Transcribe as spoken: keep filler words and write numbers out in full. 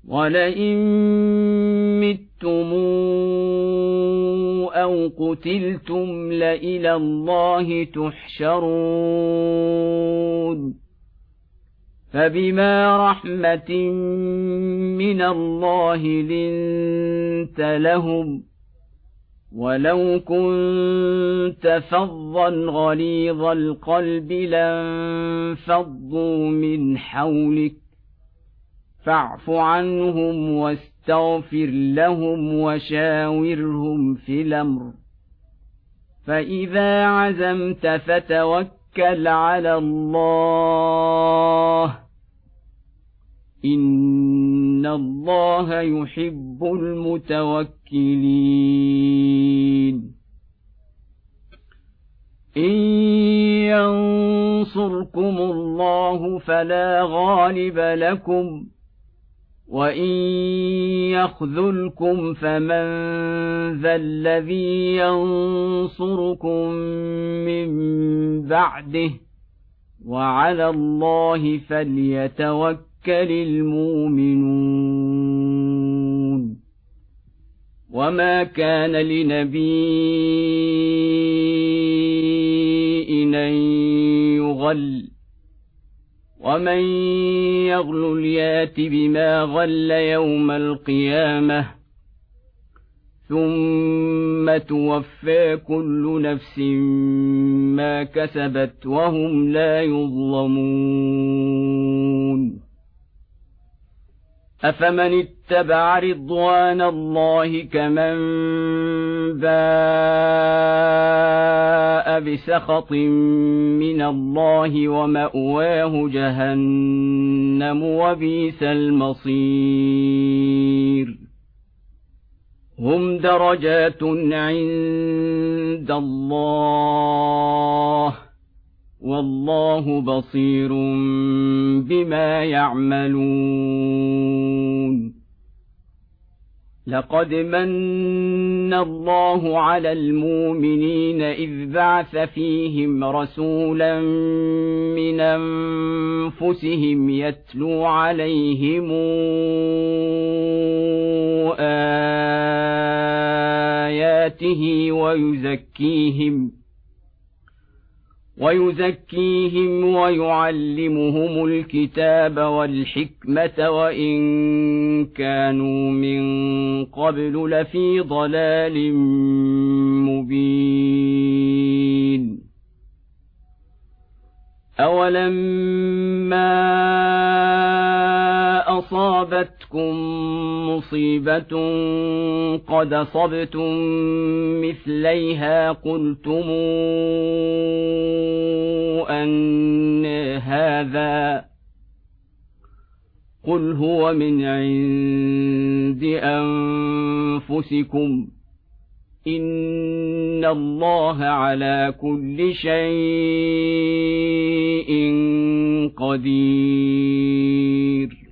ولئن متم أو قتلتم لإلى الله تحشرون فبما رحمة من الله لنت لهم ولو كنت فظا غليظ القلب لانفضوا من حولك فاعف عنهم واستغفر لهم وشاورهم في الأمر فإذا عزمت فتوكل على الله إن الله يحب المتوكلين إن ينصركم الله فلا غالب لكم وإن يخذلكم فمن ذا الذي ينصركم من بعده وعلى الله فليتوكل المؤمنون وما كان لنبي أن يغل ومن يغل يات بما غل يوم القيامة ثم توفى كل نفس ما كسبت وهم لا يظلمون أفمن اتبع رضوان الله كمن باء بسخط من الله ومأواه جهنم وبئس المصير هم درجات عند الله والله بصير بما يعملون لقد من الله على المؤمنين إذ بعث فيهم رسولا من أنفسهم يتلو عليهم آياته ويزكيهم ويزكيهم ويعلمهم الكتاب والحكمة وإن كانوا من قبل لفي ضلال مبين أولما أصابتكم مصيبة قد أصبتم مثليها قلتم أن هذا قل هو من عند أنفسكم إن الله على كل شيء قدير